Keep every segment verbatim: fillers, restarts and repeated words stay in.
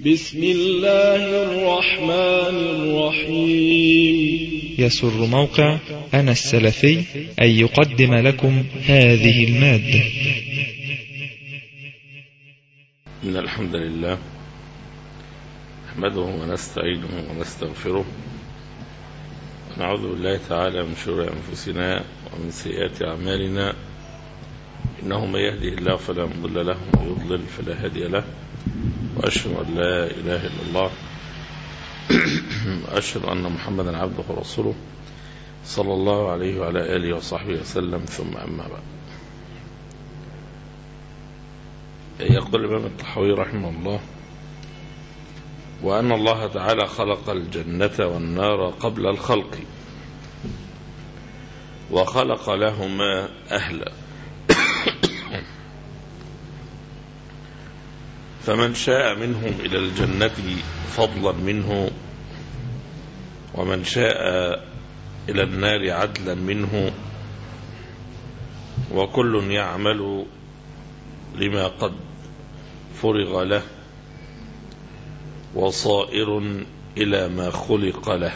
بسم الله الرحمن الرحيم. يسر موقع أنا السلفي أن يقدم لكم هذه المادة. إن الحمد لله نحمده ونستعينه ونستغفره ونعوذ بالله تعالى من شرور أنفسنا ومن سيئات أعمالنا، إنه من يهدي الله فلا مضل له ومن يضلل فلا هادي له، وأشهد أن لا إله إلا الله وأشهد أن محمدا عبده ورسوله صلى الله عليه وعلى آله وصحبه وسلم. ثم أما بعد، يقول الإمام الطحاوي رحمه الله: وأن الله تعالى خلق الجنة والنار قبل الخلق وخلق لهما أهلا، فمن شاء منهم إلى الجنة فضلا منه، ومن شاء إلى النار عدلا منه، وكل يعمل لما قد فرغ له، وصائر إلى ما خلق له.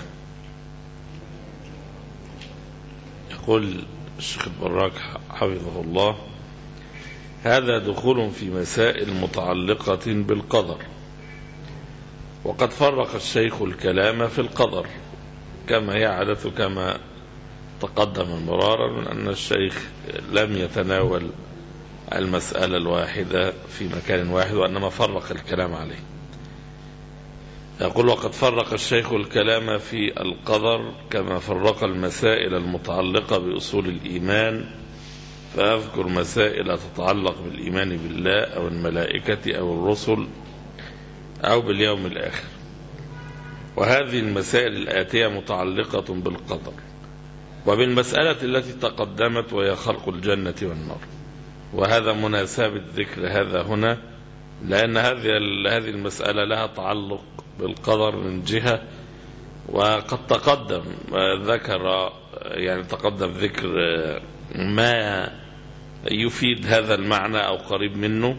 يقول الشيخ البراك حفظه الله: هذا دخول في مسائل متعلقة بالقدر، وقد فرق الشيخ الكلام في القدر كما هي عادته، كما تقدم مرارا من أن الشيخ لم يتناول المسألة الواحدة في مكان واحد، وأنما فرق الكلام عليه. يقول: وقد فرق الشيخ الكلام في القدر كما فرق المسائل المتعلقة بأصول الإيمان، فأذكر مسائل تتعلق بالإيمان بالله أو الملائكة أو الرسل أو باليوم الآخر، وهذه المسائل الآتية متعلقة بالقدر وبالمسألة التي تقدمت وهي خلق الجنة والنار. وهذا مناسبة ذكر هذا هنا، لأن هذه هذه المسألة لها تعلق بالقدر من جهة، وقد تقدم ذكر يعني تقدم ذكر ما يفيد هذا المعنى أو قريب منه،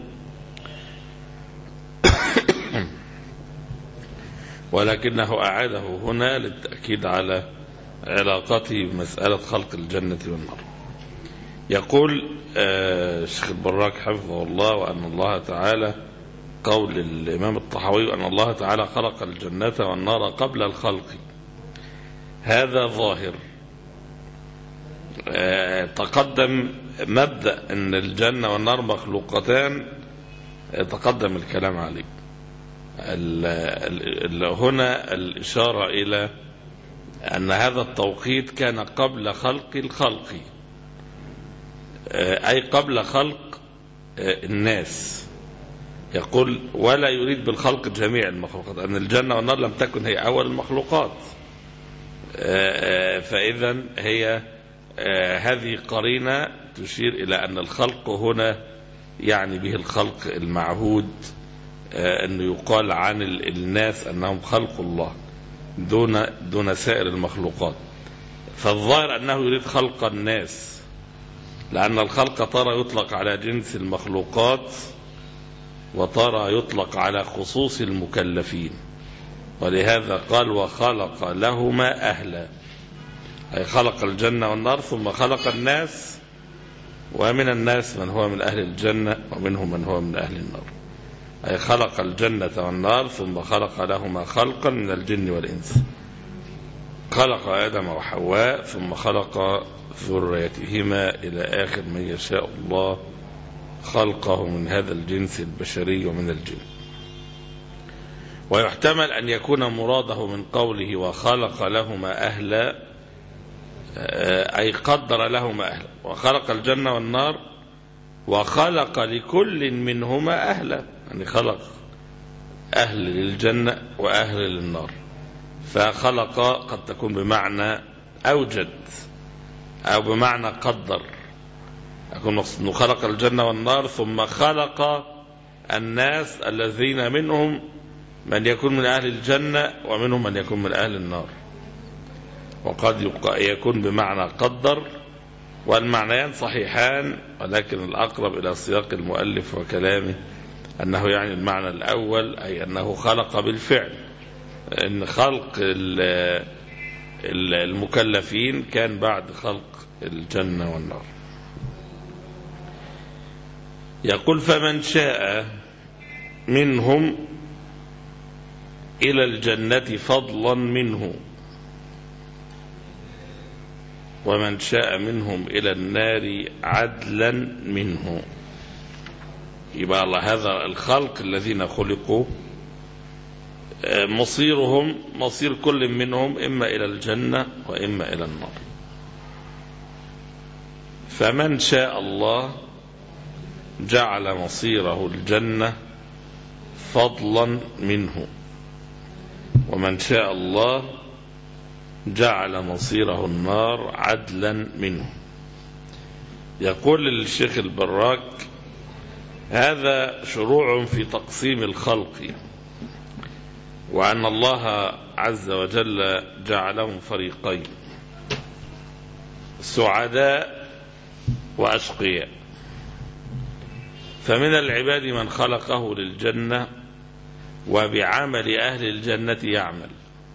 ولكنه أعاده هنا للتأكيد على علاقته بمسألة خلق الجنة والنار. يقول الشيخ البراك حفظه الله: وأن الله تعالى، قول الإمام الطحاوي أن الله تعالى خلق الجنة والنار قبل الخلق، هذا ظاهر. تقدم مبدأ أن الجنة والنار مخلوقتان، تقدم الكلام عليه. هنا الإشارة إلى أن هذا التوقيت كان قبل خلق الخلق، أي قبل خلق الناس. يقول: ولا يريد بالخلق جميع المخلوقات، أن الجنة والنار لم تكن هي أول المخلوقات، فإذا هي هذه قرينة تشير إلى أن الخلق هنا يعني به الخلق المعهود، أنه يقال عن الناس أنهم خلق الله دون دون سائر المخلوقات. فالظاهر أنه يريد خلق الناس، لأن الخلق ترى يطلق على جنس المخلوقات، وترى يطلق على خصوص المكلفين، ولهذا قال: وخلق لهما أهلا، أي خلق الجنة والنار ثم خلق الناس، ومن الناس من هو من أهل الجنة ومنهم من هو من أهل النار، أي خلق الجنة والنار ثم خلق لهما خلقا من الجن والإنس. خلق آدم وحواء ثم خلق ذريتهما إلى آخر من يشاء الله خلقه من هذا الجنس البشري ومن الجن. ويحتمل أن يكون مراده من قوله وخلق لهما أهلا أي قدر لهما أهلا، وخلق الجنة والنار وخلق لكل منهما أهلا، يعني خلق أهل للجنة وأهل للنار. فخلق قد تكون بمعنى أوجد أو بمعنى قدر، يكون مقصود خلق الجنة والنار ثم خلق الناس الذين منهم من يكون من أهل الجنة ومنهم من يكون من أهل النار. وقد يكون بمعنى قدر، والمعنيان صحيحان، ولكن الأقرب إلى سياق المؤلف وكلامه أنه يعني المعنى الأول أي أنه خلق بالفعل، أن خلق المكلفين كان بعد خلق الجنة والنار. يقول فمن شاء منهم إلى الجنة فضلا منه ومن شاء منهم إلى النار عدلا منه. يبقى الله هذا الخلق الذين خلقوا مصيرهم مصير كل منهم إما إلى الجنة وإما إلى النار. فمن شاء الله جعل مصيره الجنة فضلا منه ومن شاء الله جعل مصيره النار عدلا منه. يقول الشيخ البراك هذا شروع في تقسيم الخلق، وأن الله عز وجل جعلهم فريقين سعداء وأشقياء. فمن العباد من خلقه للجنة وبعمل أهل الجنة يعمل،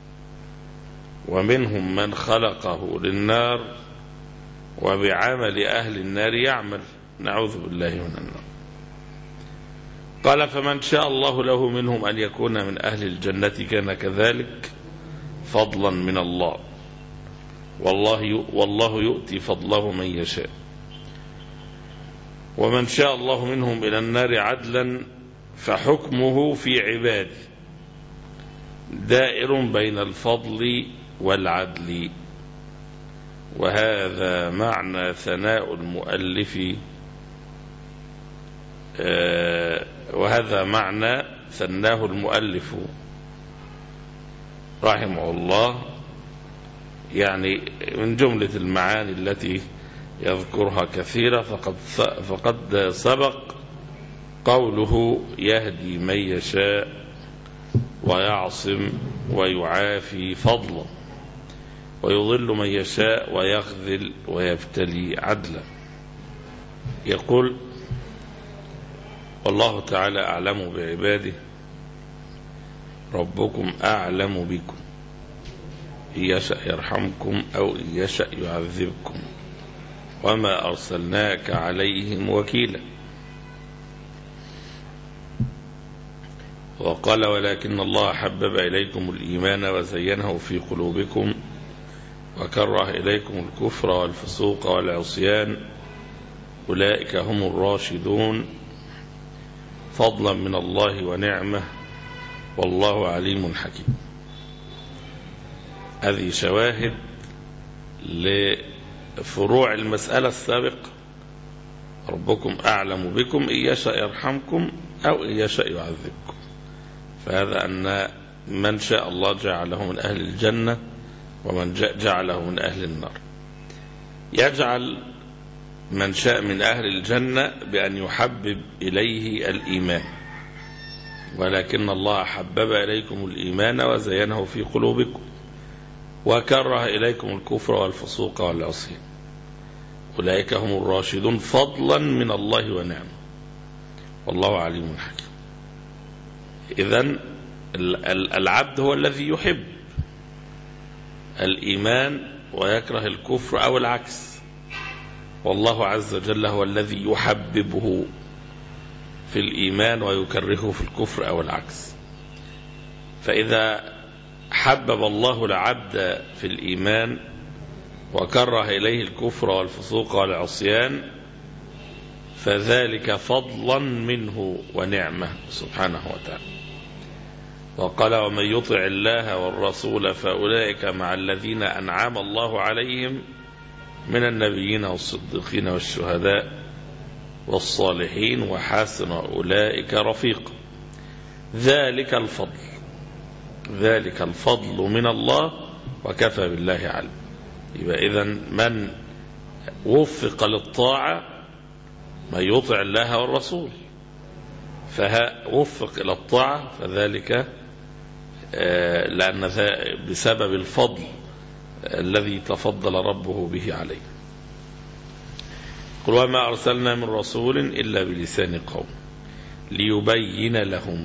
ومنهم من خلقه للنار وبعمل أهل النار يعمل، نعوذ بالله من النار. قال فمن شاء الله له منهم أن يكون من أهل الجنة كان كذلك فضلا من الله، والله والله يؤتي فضله من يشاء. ومن شاء الله منهم إلى النار عدلا فحكمه في عباده دائر بين الفضل والعدل، وهذا معنى ثناء المؤلف آه وهذا معنى ثناه المؤلف رحمه الله، يعني من جملة المعاني التي يذكرها كثيرة. فقد فقد سبق قوله يهدي من يشاء ويعصم ويعافي فضلا ويضل من يشاء ويخذل ويبتلي عدلا. يقول والله تعالى أعلم بعباده ربكم أعلم بكم إن يشاء يرحمكم أو إن يشاء يعذبكم وما أرسلناك عليهم وكيلا. وقال ولكن الله حبب إليكم الإيمان وزينه في قلوبكم وكره إليكم الكفر والفسوق والعصيان أولئك هم الراشدون فضلا من الله ونعمه والله عليم حكيم. هذه شواهد لفروع المسألة السابقة، ربكم أعلم بكم إن يشاء يرحمكم أو إن يشاء يعذبكم. فهذا أن من شاء الله جعله من أهل الجنة ومن جعله من أهل النار. يجعل من شاء من أهل الجنة بأن يحبب إليه الإيمان، ولكن الله حبب إليكم الإيمان وزينه في قلوبكم وكره إليكم الكفر والفسوق والعصيان أولئك هم الراشدون فضلا من الله ونعمه والله عليم حكيم. إذن العبد هو الذي يحب الإيمان ويكره الكفر أو العكس، والله عز وجل هو الذي يحببه في الإيمان ويكرهه في الكفر أو العكس. فإذا حبب الله العبد في الإيمان وكره إليه الكفر والفسوق والعصيان فذلك فضلا منه ونعمة سبحانه وتعالى. وقال ومن يطع الله والرسول فأولئك مع الذين أنعم الله عليهم من النبيين والصديقين والشهداء والصالحين وحسن أولئك رفيقا ذلك الفضل ذلك الفضل من الله وكفى بالله عليم. يبقى إذن من وفق للطاعة من يطع الله والرسول فوفق إلى الطاعة فذلك لأن بسبب الفضل الذي تفضل ربه به عليه. قل وما أرسلنا من رسول إلا بلسان قوم ليبين لهم.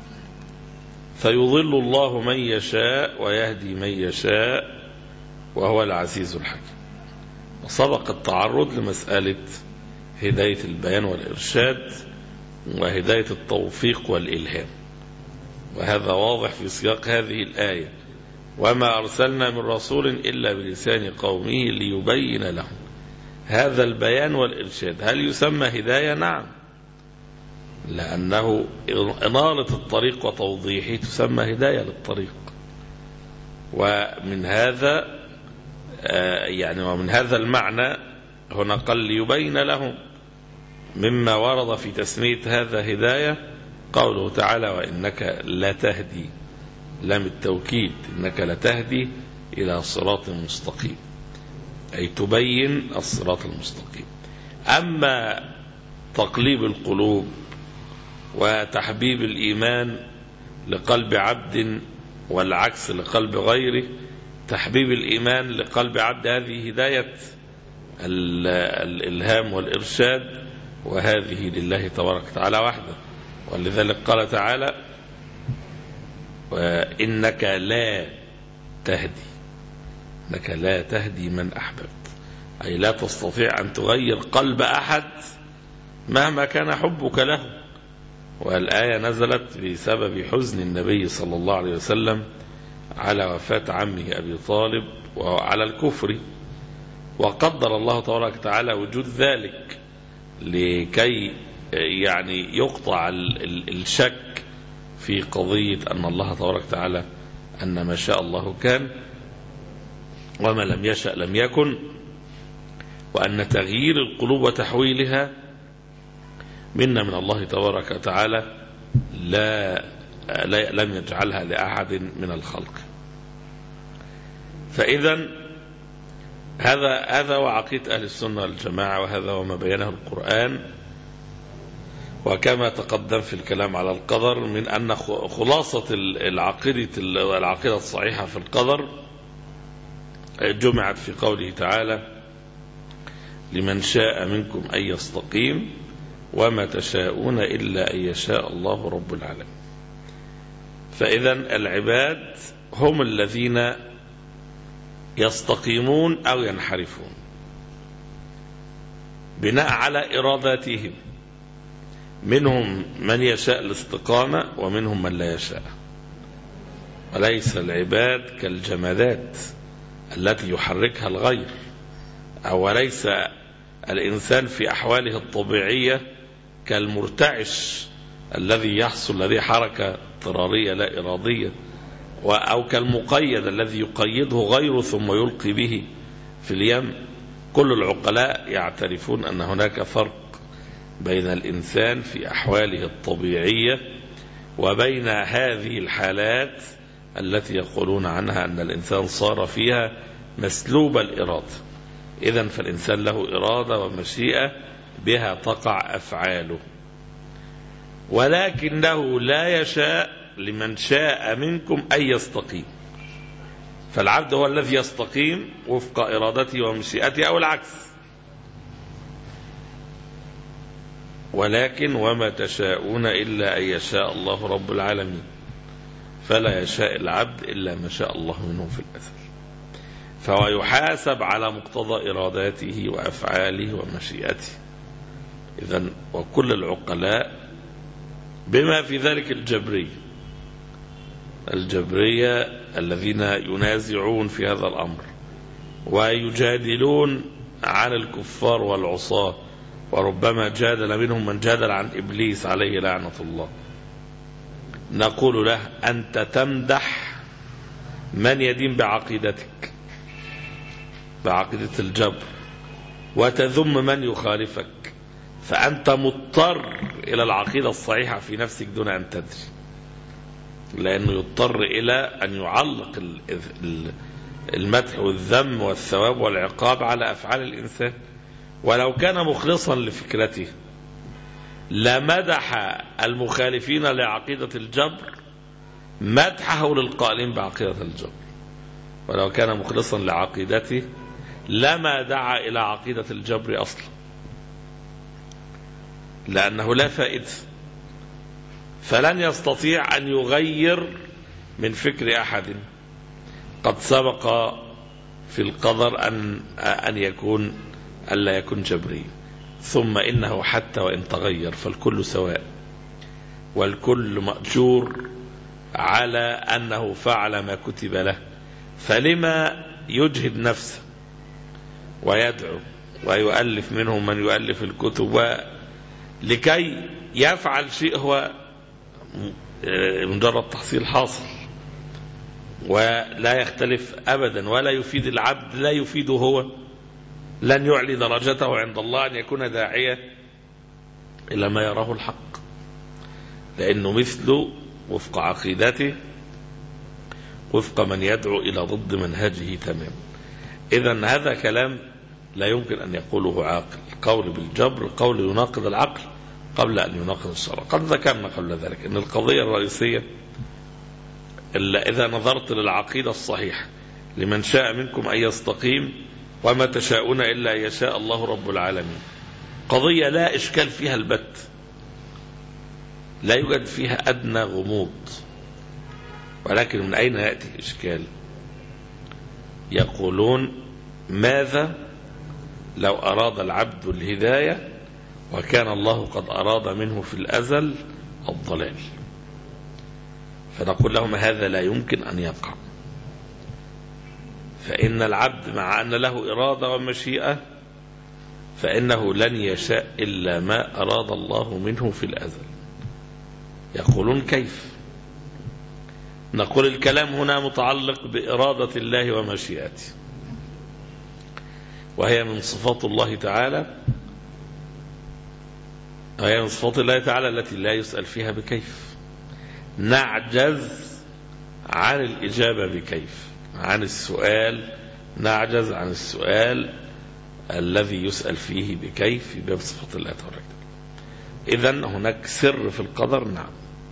فيضل الله من يشاء ويهدي من يشاء وهو العزيز الحكيم. وسبق التعرض لمسألة هداية البيان والإرشاد وهداية التوفيق والإلهام، وهذا واضح في سياق هذه الآية: وما أرسلنا من رسول إلا بلسان قومه ليبين لهم. هذا البيان والإرشاد هل يسمى هداية؟ نعم، لأنه إنارة الطريق وتوضيحه تسمى هداية للطريق. ومن هذا يعني ومن هذا المعنى هنا قال ليبين لهم. مما ورد في تسمية هذا هداية قوله تعالى: وإنك لتهدي، لام التوكيد، إنك لتهدي إلى صراط مستقيم، أي تبين الصراط المستقيم. أما تقليب القلوب وتحبيب الإيمان لقلب عبد والعكس لقلب غيره، تحبيب الإيمان لقلب عبد هذه هداية الإلهام والإرشاد، وهذه لله تبارك وتعالى وحده. ولذلك قال تعالى: وإنك لا تهدي، إنك لا تهدي من أحببت، أي لا تستطيع أن تغير قلب أحد مهما كان حبك له. والآية نزلت بسبب حزن النبي صلى الله عليه وسلم على وفاة عمه أبي طالب وعلى الكفر، وقدر الله تبارك وتعالى وجود ذلك لكي يعني يقطع الشك في قضية أن الله تبارك وتعالى أن ما شاء الله كان وما لم يشأ لم يكن، وأن تغيير القلوب وتحويلها منا من الله تبارك وتعالى لا, لا لم يجعلها لأحد من الخلق. فإذا هذا هذا وعقيدة أهل السنة والجماعة، وهذا وما بينه القرآن. وكما تقدم في الكلام على القدر من أن خلاصة العقيدة العقيدة الصحيحة في القدر جمعت في قوله تعالى: لمن شاء منكم أن يستقيم وما تشاءون إلا أن يشاء الله رب العالمين. فإذا العباد هم الذين يستقيمون أو ينحرفون بناء على إراداتهم. منهم من يشاء الاستقامة ومنهم من لا يشاء. وليس العباد كالجمادات التي يحركها الغير، أو ليس الإنسان في أحواله الطبيعية كالمرتعش الذي يحصل لديه حركة اضطرارية لا إرادية، أو كالمقيد الذي يقيده غيره ثم يلقي به في اليم. كل العقلاء يعترفون أن هناك فرق بين الإنسان في أحواله الطبيعية وبين هذه الحالات التي يقولون عنها أن الإنسان صار فيها مسلوب الإرادة. إذن فالإنسان له إرادة ومشيئة بها تقع أفعاله، ولكنه لا يشاء لمن شاء منكم أن يستقيم. فالعبد هو الذي يستقيم وفق إرادته ومشيئته أو العكس. ولكن وما تشاءون إلا أن يشاء الله رب العالمين، فلا يشاء العبد إلا ما شاء الله منه في الأزل. فهو يحاسب على مقتضى إراداته وأفعاله ومشيئته. إذن وكل العقلاء بما في ذلك الجبرية الجبرية الذين ينازعون في هذا الأمر ويجادلون عن الكفار والعصاة، وربما جادل منهم من جادل عن إبليس عليه لعنة الله، نقول له: أنت تمدح من يدين بعقيدتك، بعقيدة الجبر، وتذم من يخالفك، فأنت مضطر إلى العقيدة الصحيحة في نفسك دون أن تدري، لأنه يضطر إلى أن يعلق المدح والذم والثواب والعقاب على أفعال الإنسان. ولو كان مخلصا لفكرته لمدح المخالفين لعقيدة الجبر مدحه للقائلين بعقيدة الجبر، ولو كان مخلصا لعقيدته لما دعا إلى عقيدة الجبر أصلا، لأنه لا فائدة. فلن يستطيع أن يغير من فكر أحد. قد سبق في القدر أن أن يكون ألا يكون جبري، ثم إنه حتى وإن تغير فالكل سواء، والكل مأجور على أنه فعل ما كتب له، فلما يجهد نفسه ويدعو ويؤلف منهم من يؤلف الكتب لكي يفعل شيء هو مجرد تحصيل حاصل ولا يختلف أبدا ولا يفيد العبد، لا يفيده هو، لن يعلي درجته عند الله أن يكون داعية إلى ما يراه الحق، لأنه مثله وفق عقيدته وفق من يدعو إلى ضد منهجه تمام. إذن هذا كلام لا يمكن أن يقوله عاقل. قول بالجبر قول يناقض العقل قبل أن يناقض الشرع. قد ذكرنا قبل ذلك أن القضية الرئيسية إلا إذا نظرت للعقيدة الصحيحة لمن شاء منكم أن يستقيم وما تشاءون إلا أن يشاء الله رب العالمين، قضية لا إشكال فيها البت، لا يوجد فيها أدنى غموض، ولكن من أين يأتي الإشكال؟ يقولون ماذا لو أراد العبد الهداية وكان الله قد أراد منه في الأزل الضلال؟ فنقول لهم هذا لا يمكن أن يقع، فإن العبد مع أن له إرادة ومشيئة فإنه لن يشاء إلا ما أراد الله منه في الأزل. يقولون كيف؟ نقول الكلام هنا متعلق بإرادة الله ومشيئته، وهي من صفات الله تعالى، وهي من صفات الله تعالى التي لا يسأل فيها بكيف. نعجز عن الإجابة بكيف، عن السؤال نعجز عن السؤال الذي يسأل فيه بكيف في باب صفات الله تعالى. إذن هناك سر في القدر، نعم،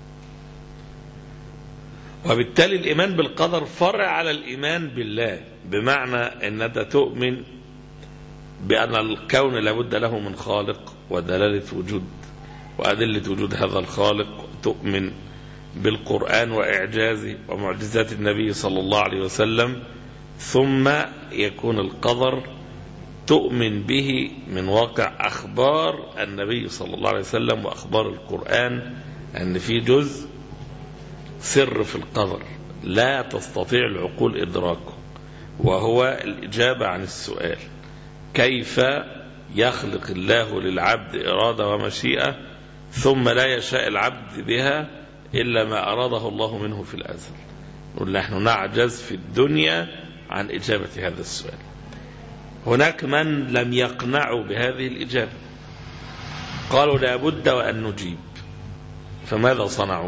وبالتالي الإيمان بالقدر فرع على الإيمان بالله، بمعنى أن أنت تؤمن بأن الكون لابد له من خالق ودلالة وجود وأدلة وجود هذا الخالق، تؤمن بالقرآن وإعجازه ومعجزات النبي صلى الله عليه وسلم، ثم يكون القدر تؤمن به من واقع أخبار النبي صلى الله عليه وسلم وأخبار القرآن، أن في جزء سر في القدر لا تستطيع العقول إدراكه، وهو الإجابة عن السؤال كيف يخلق الله للعبد إرادة ومشيئة ثم لا يشاء العبد بها إلا ما أراده الله منه في الأزل. نقول نحن نعجز في الدنيا عن إجابة هذا السؤال. هناك من لم يقنعوا بهذه الإجابة، قالوا لا بد وأن نجيب، فماذا صنعوا؟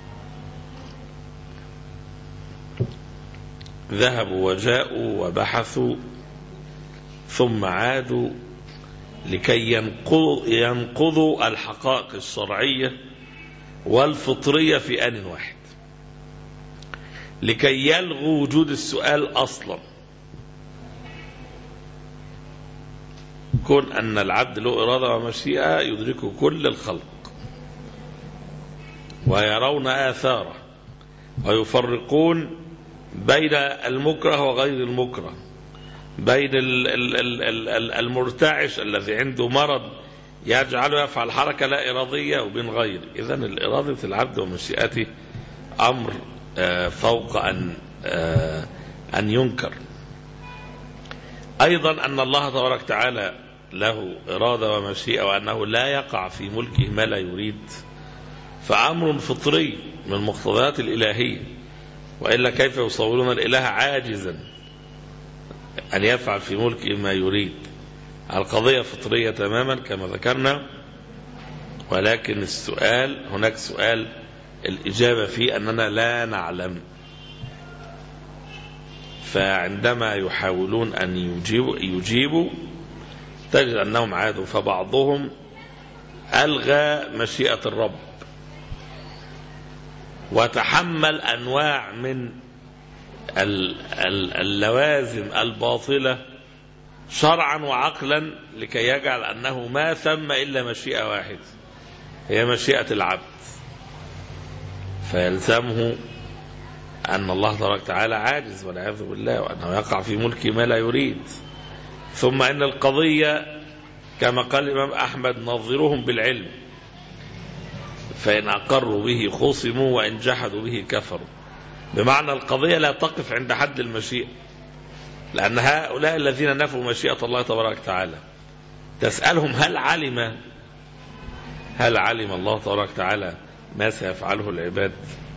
ذهبوا وجاءوا وبحثوا ثم عادوا لكي ينقضوا الحقائق الشرعية والفطرية في آن واحد، لكي يلغوا وجود السؤال أصلا. كون أن العبد له إرادة ومشيئة يدركه كل الخلق ويرون آثاره ويفرقون بين المكره وغير المكره، بين المرتعش الذي عنده مرض يجعله يفعل حركة لا إرادية وبين غير. إذن الإرادة العبد ومشيئته أمر فوق أن أن ينكر. أيضا أن الله تبارك وتعالى له إرادة ومشيئة وأنه لا يقع في ملكه ما لا يريد، فأمر فطري من مقتضيات الإلهية، وإلا كيف يصورون الإله عاجزا أن يفعل في ملكه ما يريد؟ القضية فطرية تماما كما ذكرنا، ولكن السؤال هناك سؤال الإجابة فيه أننا لا نعلم. فعندما يحاولون أن يجيبوا, يجيبوا تجد أنهم عادوا، فبعضهم ألغى مشيئة الرب وتحمل أنواع من اللوازم الباطلة شرعا وعقلا لكي يجعل أنه ما ثم إلا مشيئة واحدة، هي مشيئة العبد. فيلزمه أن الله تبارك وتعالى عاجز والعياذ بالله، وأنه يقع في ملكه ما لا يريد. ثم إن القضية كما قال الإمام أحمد: نظروهم بالعلم فإن أقروا به خصموا وإن جحدوا به كفروا. بمعنى القضية لا تقف عند حد المشيئة، لأن هؤلاء الذين نفوا مشيئة الله تبارك وتعالى تسألهم: هل علم هل علم الله تبارك وتعالى ما سيفعله العباد؟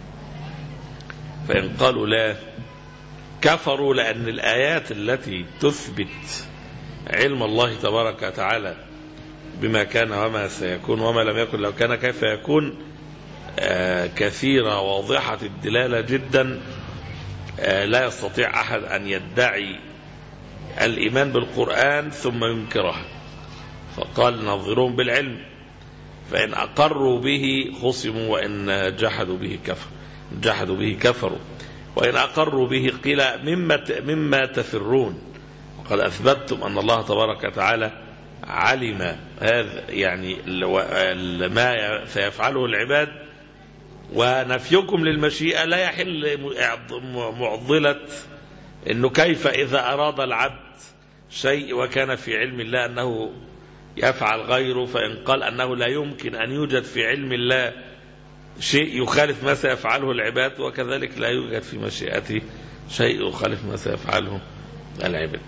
فإن قالوا لا كفروا، لأن الآيات التي تثبت علم الله تبارك وتعالى بما كان وما سيكون وما لم يكن لو كان كيف يكون آه كثيرة واضحة الدلالة جدا، آه لا يستطيع أحد أن يدعي الإيمان بالقرآن ثم ينكرها. فقال: نظرهم بالعلم فإن أقروا به خصموا وإن جحدوا به كفروا جحدوا به كفروا وإن أقروا به قيل مما مما تفرون. وقد أثبتتم أن الله تبارك وتعالى علم هذا، يعني ما سيفعله العباد، ونفيكم للمشيئة لا يحل معضلة إنه كيف إذا أراد العبد شيء وكان في علم الله أنه يفعل غيره، فإن قال أنه لا يمكن أن يوجد في علم الله شيء يخالف ما سيفعله العباد، وكذلك لا يوجد في مشيئته شيء يخالف ما سيفعله العباد.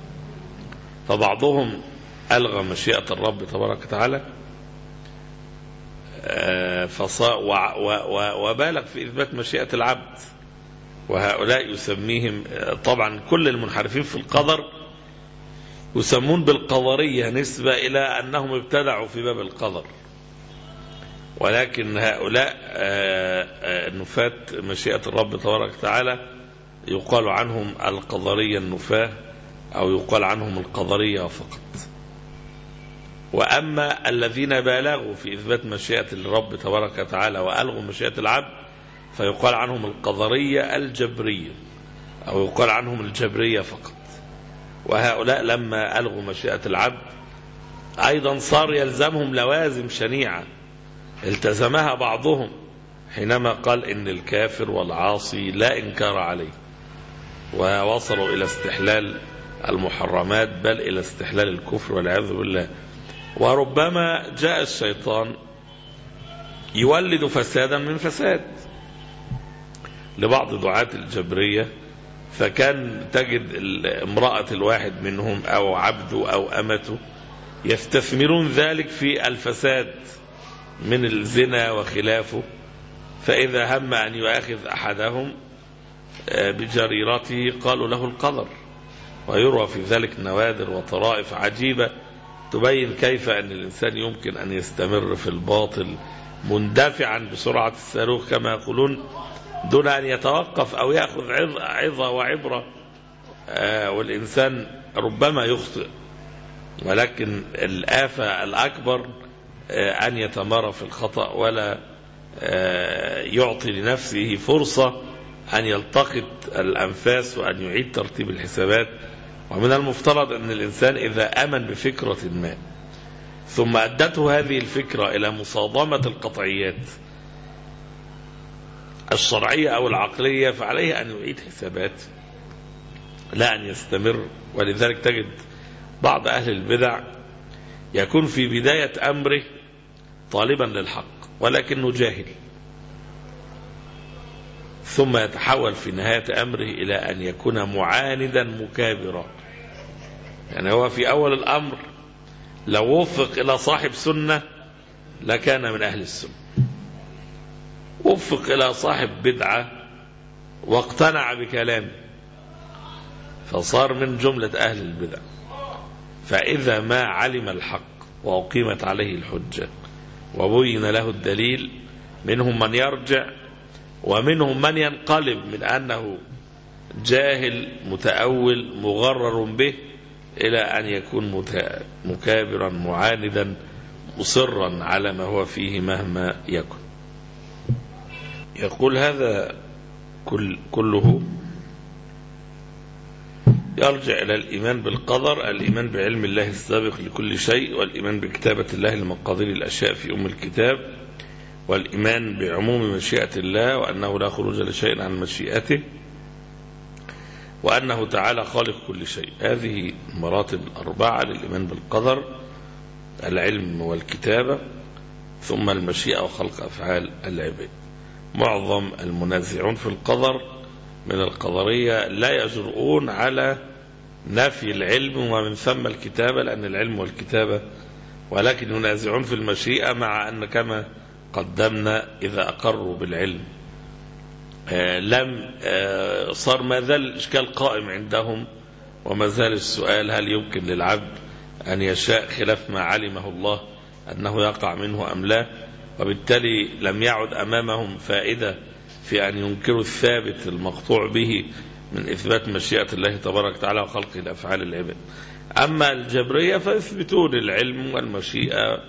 فبعضهم ألغى مشيئة الرب تبارك وتعالى وبالغ في إثبات مشيئة العبد، وهؤلاء يسميهم طبعا كل المنحرفين في القدر يسمون بالقدرية نسبة إلى أنهم ابتدعوا في باب القدر، ولكن هؤلاء نفاة مشيئة الرب تبارك وتعالى يقال عنهم القدرية النفاة، أو يقال عنهم القدرية فقط. وأما الذين بالغوا في إثبات مشيئة الرب تبارك وتعالى وألغوا مشيئة العبد فيقال عنهم القدرية الجبرية، أو يقال عنهم الجبرية فقط. وهؤلاء لما ألغوا مشيئة العبد أيضا صار يلزمهم لوازم شنيعة التزمها بعضهم حينما قال إن الكافر والعاصي لا إنكار عليه، ووصلوا إلى استحلال المحرمات بل إلى استحلال الكفر والعياذ بالله. وربما جاء الشيطان يولد فسادا من فساد لبعض دعاة الجبرية، فكان تجد امرأة الواحد منهم أو عبده أو أمته يستثمرون ذلك في الفساد من الزنا وخلافه، فإذا هم أن يؤاخذ أحدهم بجريرته قالوا له القدر. ويروى في ذلك نوادر وطرائف عجيبة تبين كيف أن الإنسان يمكن أن يستمر في الباطل مندفعا بسرعة الصاروخ كما يقولون دون أن يتوقف أو يأخذ عظة وعبرة. آه والإنسان ربما يخطئ، ولكن الآفة الأكبر آه أن يتمارى في الخطأ ولا آه يعطي لنفسه فرصة أن يلتقط الأنفاس وأن يعيد ترتيب الحسابات. ومن المفترض أن الإنسان إذا أمن بفكرة ما ثم أدته هذه الفكرة إلى مصادمة القطعيات الشرعية أو العقلية فعليه أن يعيد حسابات لا أن يستمر. ولذلك تجد بعض أهل البدع يكون في بداية أمره طالبا للحق ولكنه جاهل، ثم يتحول في نهاية أمره إلى أن يكون معاندا مكابرا. يعني هو في أول الأمر لو وفق إلى صاحب سنة لكان من أهل السنة، وفق إلى صاحب بدعة واقتنع بكلامه فصار من جملة أهل البدع. فإذا ما علم الحق وأقيمت عليه الحجة وبين له الدليل منهم من يرجع ومنهم من ينقلب من أنه جاهل متأول مغرر به إلى أن يكون مكابرا معاندا مصرا على ما هو فيه مهما يكن. يقول هذا كل كله يرجع إلى الإيمان بالقدر، الإيمان بعلم الله السابق لكل شيء، والإيمان بكتابة الله لمقادير الأشياء في أم الكتاب، والإيمان بعموم مشيئة الله وأنه لا خروج لشيء عن مشيئته وأنه تعالى خالق كل شيء. هذه المراتب الأربعة للإيمان بالقدر: العلم والكتابة، ثم المشيئة وخلق أفعال العباد. معظم المنازعون في القدر من القدرية لا يجرؤون على نفي العلم ومن ثم الكتابة، لأن العلم والكتابة، ولكن ينازعون في المشيئة، مع أن كما قدمنا إذا أقروا بالعلم آه لم آه صار ما زال الإشكال قائم عندهم، وما زال السؤال: هل يمكن للعبد أن يشاء خلاف ما علمه الله أنه يقع منه أم لا؟ وبالتالي لم يعد أمامهم فائدة في أن ينكروا الثابت المقطوع به من إثبات مشيئة الله تبارك وتعالى وخلقه لأفعال العباد. أما الجبرية فيثبتون العلم والمشيئة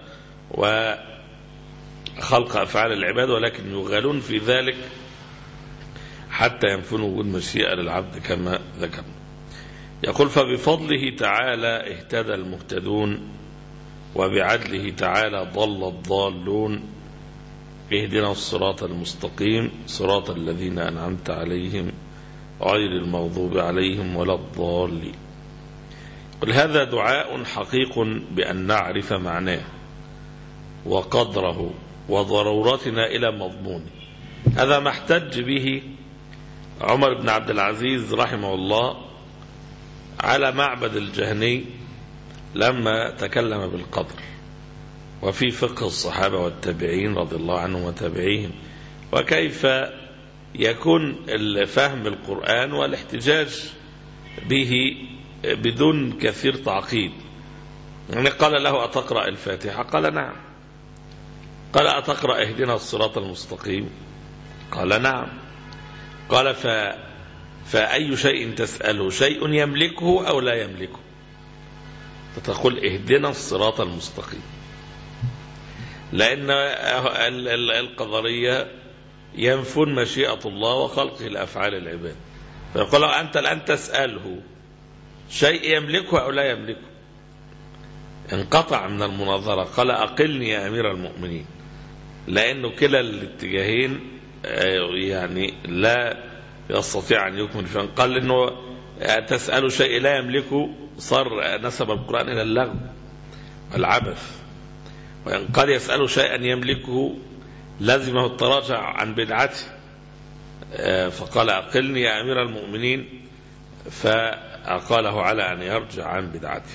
وخلق أفعال العباد، ولكن يغالون في ذلك حتى ينفون وجود مشيئة للعبد كما ذكرنا. يقول: فبفضله تعالى اهتدى المهتدون، وبعدله تعالى ضل الضالون، اهدنا الصراط المستقيم صراط الذين أنعمت عليهم غير المغضوب عليهم ولا الضالين. قل: هذا دعاء حقيق بأن نعرف معناه وقدره وضرورتنا إلى مضمونه. هذا ما احتج به عمر بن عبد العزيز رحمه الله على معبد الجهني لما تكلم بالقدر، وفي فقه الصحابة والتابعين رضي الله عنهم وتابعيهم، وكيف يكون فهم القرآن والاحتجاج به بدون كثير تعقيد. يعني قال له: أتقرأ الفاتحة؟ قال: نعم. قال: أتقرأ اهدنا الصراط المستقيم؟ قال: نعم. قال: ف... فأي شيء تسأله؟ شيء يملكه أو لا يملكه؟ فتقول اهدنا الصراط المستقيم، لأن القدرية ينفون مشيئة الله وخلقه لأفعال العباد. فيقول: أنت الآن تسأله شيء يملكه أو لا يملكه؟ انقطع من المناظرة. قال: أقلني يا أمير المؤمنين، لأنه كلا الاتجاهين يعني لا يستطيع أن يكمل. فقال إنه تسأل شيء لا يملكه، صار نسب القرآن إلى اللغو والعبث. وإن قال يسأل شيئا يملكه لازمه التراجع عن بدعته، فقال: أقلني يا أمير المؤمنين، فأقاله على أن يرجع عن بدعته.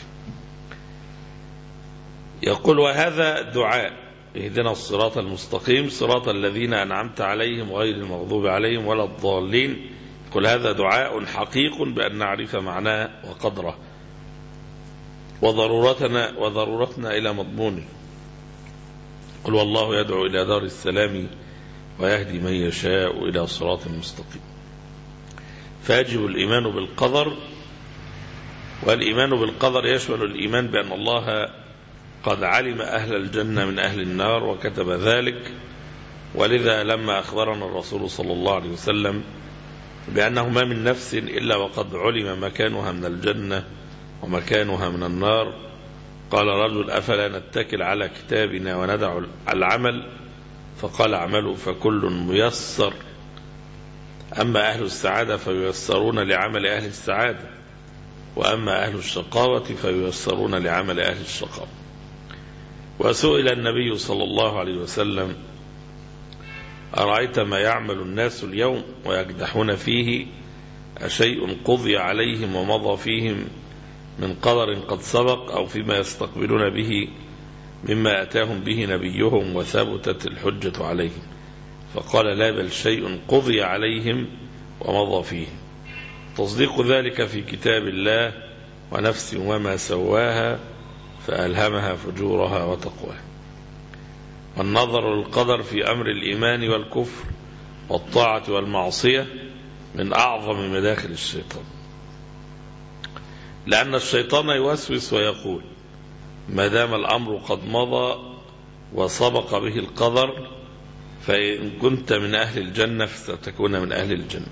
يقول: وهذا دعاء اهدنا الصراط المستقيم صراط الذين أنعمت عليهم غير المغضوب عليهم ولا الضالين. يقول: هذا دعاء حقيق بأن نعرف معناه وقدره وضرورتنا وضرورتنا إلى مضمونه. قل: والله يدعو إلى دار السلام ويهدي من يشاء إلى صراط مستقيم. فيجب الإيمان بالقدر، والإيمان بالقدر يشمل الإيمان بأن الله قد علم أهل الجنة من أهل النار وكتب ذلك، ولذا لما أخبرنا الرسول صلى الله عليه وسلم بأنه ما من نفس إلا وقد علم مكانها من الجنة ومكانها من النار، قال رجل: أفلا نتكل على كتابنا وندع العمل؟ فقال: اعملوا فكل ميسر، أما أهل السعادة فييسرون لعمل أهل السعادة، وأما أهل الشقاوة فييسرون لعمل أهل الشقاوة. وسئل النبي صلى الله عليه وسلم: أرأيت ما يعمل الناس اليوم ويكدحون فيه، أشيء قضي عليهم ومضى فيهم من قدر قد سبق، أو فيما يستقبلون به مما أتاهم به نبيهم وثبتت الحجة عليهم؟ فقال: لا، بل شيء قضي عليهم ومضى فيهم. تصديق ذلك في كتاب الله: ونفس وما سواها فألهمها فجورها وتقواها. والنظر للقدر في أمر الإيمان والكفر والطاعة والمعصية من أعظم مداخل الشيطان، لأن الشيطان يوسوس ويقول: ما دام الأمر قد مضى وسبق به القدر، فإن كنت من أهل الجنة فستكون من أهل الجنة.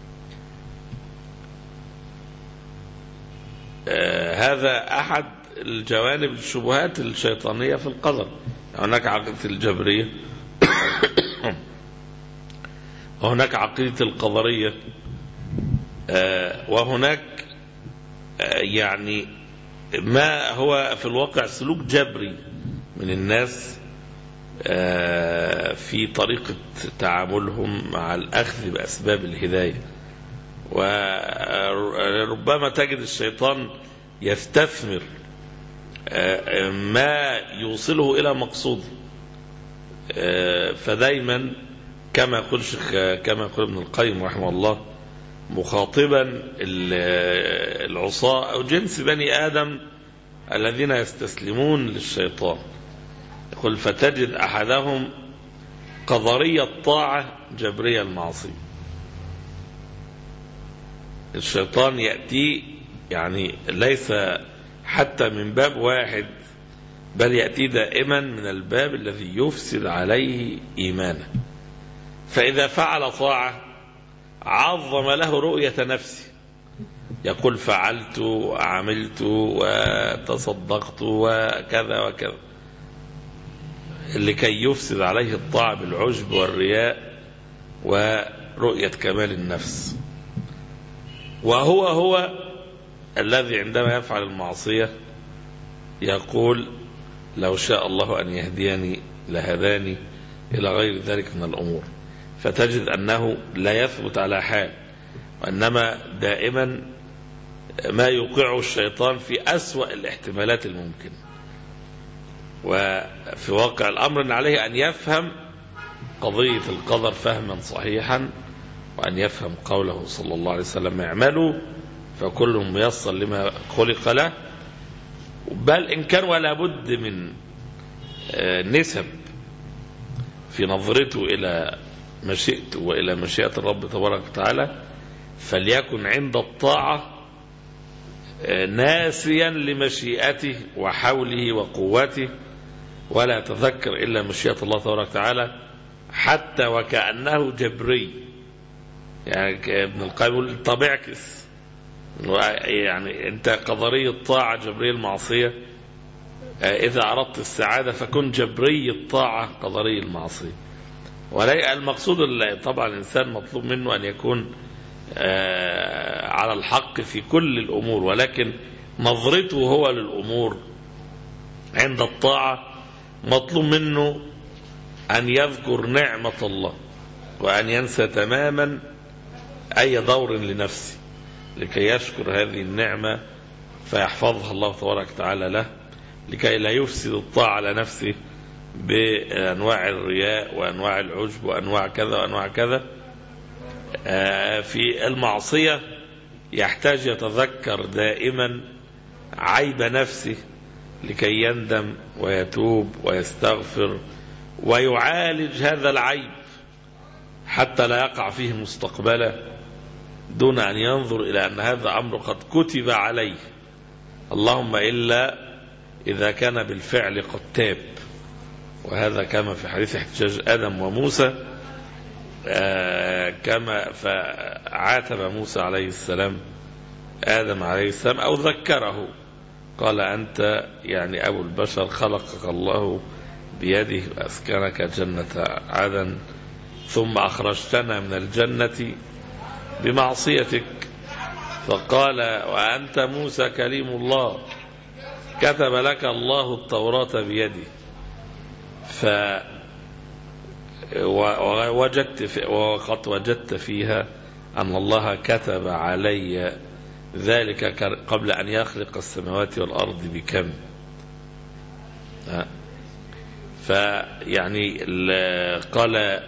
آه هذا أحد الجوانب الشبهات الشيطانية في القدر. هناك عقيدة الجبرية وهناك عقيدة القدرية، وهناك يعني ما هو في الواقع سلوك جبري من الناس في طريقة تعاملهم مع الأخذ بأسباب الهداية. وربما تجد الشيطان يستثمر ما يوصله إلى مقصوده، فدايما كما يقول كما يقول ابن القيم رحمه الله مخاطبا العصاة أو جنس بني آدم الذين يستسلمون للشيطان، يقول فتجد أحدهم قدرية الطاعة جبرية المعصية. الشيطان يأتي يعني ليس حتى من باب واحد، بل يأتي دائما من الباب الذي يفسد عليه إيمانه. فإذا فعل طاعة عظم له رؤية نفسه، يقول فعلت وعملت وتصدقت وكذا وكذا، لكي يفسد عليه الطاعة بالعجب والرياء ورؤية كمال النفس. وهو هو الذي عندما يفعل المعصية يقول لو شاء الله أن يهديني لهداني إلى غير ذلك من الأمور. فتجد أنه لا يثبت على حال، وإنما دائما ما يوقعه الشيطان في أسوأ الاحتمالات الممكنة. وفي واقع الأمر أن عليه أن يفهم قضية القدر فهما صحيحا، وأن يفهم قوله صلى الله عليه وسلم اعملوا فكل ميسر لما خلق له، بل إن كان ولا بد من نسب في نظرته إلى مشيئته وإلى مشيئة الرب تبارك وتعالى، فليكن عند الطاعة ناسيا لمشيئته وحوله وقوته، ولا تذكر إلا مشيئة الله تبارك وتعالى، حتى وكأنه جبري. يعني ابن القيم يقول طب اعكس، يعني انت قدري الطاعة جبري المعصية، إذا أردت السعادة فكن جبري الطاعة قدري المعصية. ولا المقصود طبعا الإنسان مطلوب منه أن يكون على الحق في كل الأمور، ولكن نظرته هو للأمور عند الطاعة مطلوب منه أن يذكر نعمة الله، وأن ينسى تماما أي دور لنفسه، لكي يشكر هذه النعمة فيحفظها الله تبارك وتعالى له، لكي لا يفسد الطاعة على نفسه بأنواع الرياء وأنواع العجب وأنواع كذا وأنواع كذا. في المعصية يحتاج يتذكر دائما عيب نفسه لكي يندم ويتوب ويستغفر ويعالج هذا العيب حتى لا يقع فيه مستقبلا، دون أن ينظر إلى أن هذا أمر قد كتب عليه، اللهم إلا إذا كان بالفعل قد تاب. وهذا كما في حديث احتجاج آدم وموسى، آه كما فعاتب موسى عليه السلام آدم عليه السلام أو ذكره، قال أنت يعني أبو البشر، خلقك الله بيده وأسكنك جنة عدن، ثم أخرجتنا من الجنة بمعصيتك. فقال وأنت موسى كليم الله، كتب لك الله التوراة بيده، ف ووجدت في وقد وجدت فيها أن الله كتب علي ذلك قبل أن يخلق السماوات والأرض بكم. فيعني قال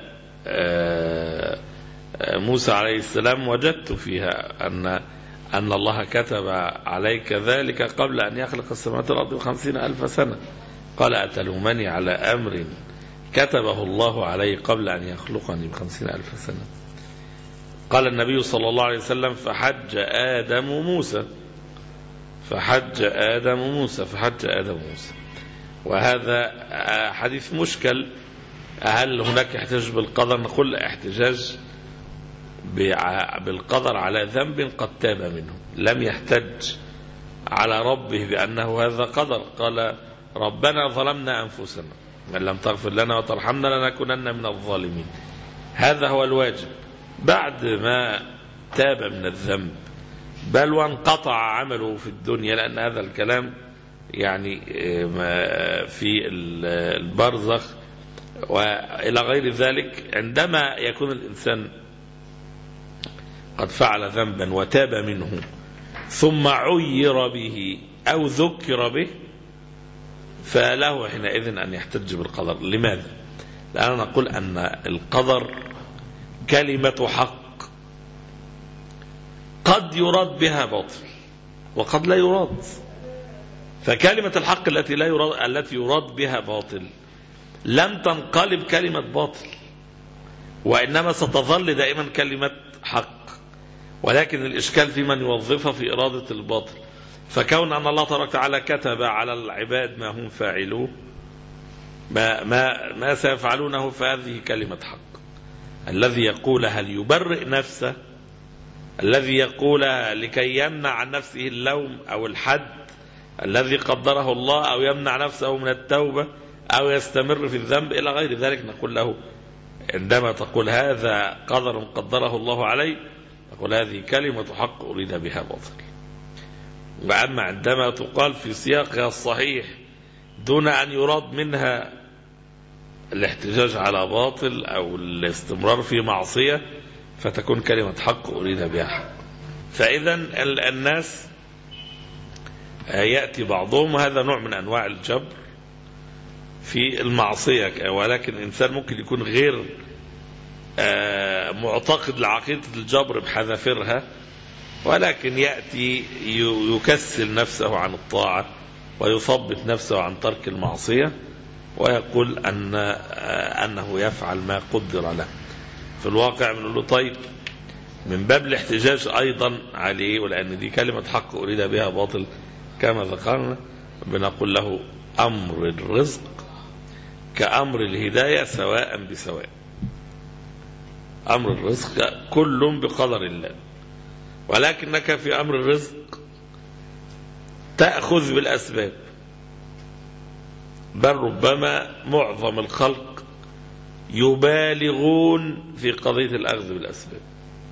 موسى عليه السلام وجدت فيها أن أن الله كتب عليك ذلك قبل أن يخلق السماوات والأرض بخمسين ألف سنة. قال أتلومني على أمر كتبه الله علي قبل أن يخلقني بخمسين ألف سنة. قال النبي صلى الله عليه وسلم فحج آدم موسى فحج آدم موسى فحج آدم موسى. وهذا حديث مشكل، هل هناك احتجاج بالقدر؟ نقول احتجاج بالقدر على ذنب قد تاب منه، لم يحتج على ربه بأنه هذا قدر. قال ربنا ظلمنا أنفسنا، من لم تغفر لنا وترحمنا لنكونن من الظالمين. هذا هو الواجب بعد ما تاب من الذنب، بل وانقطع عمله في الدنيا، لأن هذا الكلام يعني في البرزخ وإلى غير ذلك. عندما يكون الإنسان قد فعل ذنبا وتاب منه ثم عير به أو ذكر به، فله حينئذ أن يحتج بالقدر. لماذا؟ لأننا نقول أن القدر كلمة حق قد يراد بها باطل وقد لا يراد. فكلمة الحق التي لا يراد التي يراد بها باطل لم تنقلب كلمة باطل، وإنما ستظل دائما كلمة حق، ولكن الإشكال في من يوظفها في إرادة الباطل. فكون أن الله تبارك وتعالى كتب على العباد ما هم فاعلوه ما, ما, ما سيفعلونه، فهذه كلمة حق. الذي يقولها ليبرئ نفسه، الذي يقولها لكي يمنع عن نفسه اللوم أو الحد الذي قدره الله، أو يمنع نفسه من التوبة، أو يستمر في الذنب إلى غير ذلك، نقول له عندما تقول هذا قدر قدره الله عليه، نقول هذه كلمة حق أريد بها باطل. وأما عندما تقال في سياقها الصحيح دون أن يراد منها الاحتجاج على باطل أو الاستمرار في معصية، فتكون كلمة حق أريد بها حق. فإذا الناس يأتي بعضهم، وهذا نوع من أنواع الجبر في المعصية، ولكن الإنسان ممكن يكون غير معتقد لعقيدة الجبر بحذافيرها، ولكن يأتي يكسل نفسه عن الطاعة ويثبت نفسه عن ترك المعصية، ويقول أن أنه يفعل ما قدر له. في الواقع بنقول له طيب، من باب الاحتجاج أيضا عليه، ولأن دي كلمة حق أريد بها باطل كما ذكرنا، بنقول له أمر الرزق كأمر الهداية سواء بسواء. أمر الرزق كل بقدر الله، ولكنك في أمر الرزق تأخذ بالأسباب، بل ربما معظم الخلق يبالغون في قضية الأخذ بالأسباب.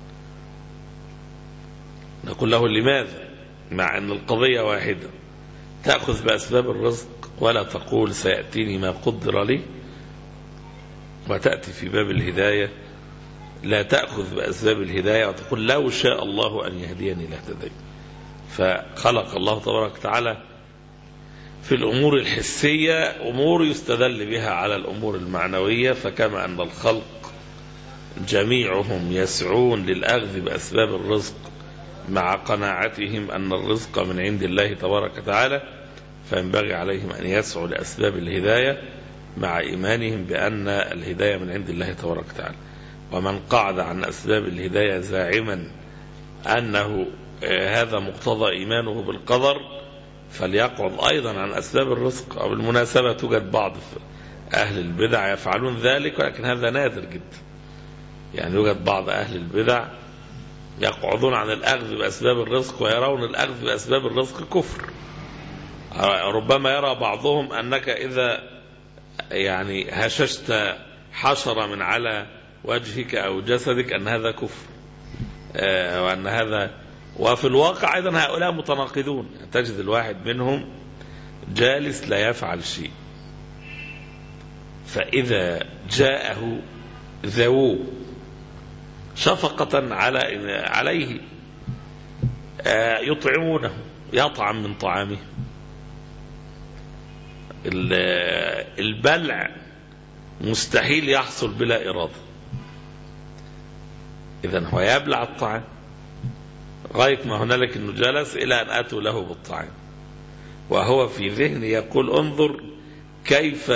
نقول له لماذا؟ مع أن القضية واحدة، تأخذ بأسباب الرزق ولا تقول سيأتيني ما قدر لي، وتأتي في باب الهداية لا تأخذ بأسباب الهداية وتقول لو شاء الله أن يهديني لاهتديت. فخلق الله تبارك وتعالى في الأمور الحسية أمور يستدل بها على الأمور المعنوية. فكما أن الخلق جميعهم يسعون للأخذ بأسباب الرزق مع قناعتهم أن الرزق من عند الله تبارك وتعالى، فينبغي عليهم أن يسعوا لأسباب الهداية مع إيمانهم بأن الهداية من عند الله تبارك وتعالى. ومن قعد عن أسباب الهداية زاعما أنه هذا مقتضى إيمانه بالقدر، فليقعد أيضا عن أسباب الرزق. وبالمناسبة توجد بعض أهل البدع يفعلون ذلك، ولكن هذا نادر جدا. يعني يوجد بعض أهل البدع يقعدون عن الأخذ بأسباب الرزق ويرون الأخذ بأسباب الرزق كفر. ربما يرى بعضهم أنك إذا يعني هششت حشرة من على وجهك أو جسدك أن هذا كفر، وأن هذا. وفي الواقع أيضا هؤلاء متناقضون. تجد الواحد منهم جالس لا يفعل شيء، فإذا جاءه ذووه شفقة على عليه يطعمونه، يطعم من طعامه. البلع مستحيل يحصل بلا إرادة، إذن هو يبلع الطعام غاية ما هنالك أنه جلس إلى أن أتوا له بالطعام، وهو في ذهنه يقول انظر كيف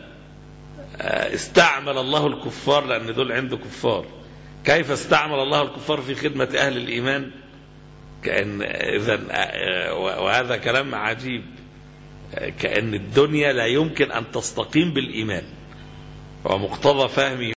استعمل الله الكفار، لأن دول عنده كفار، كيف استعمل الله الكفار في خدمة أهل الإيمان. كأن إذن وهذا كلام عجيب، كأن الدنيا لا يمكن أن تستقيم بالإيمان، ومقتضى فهمه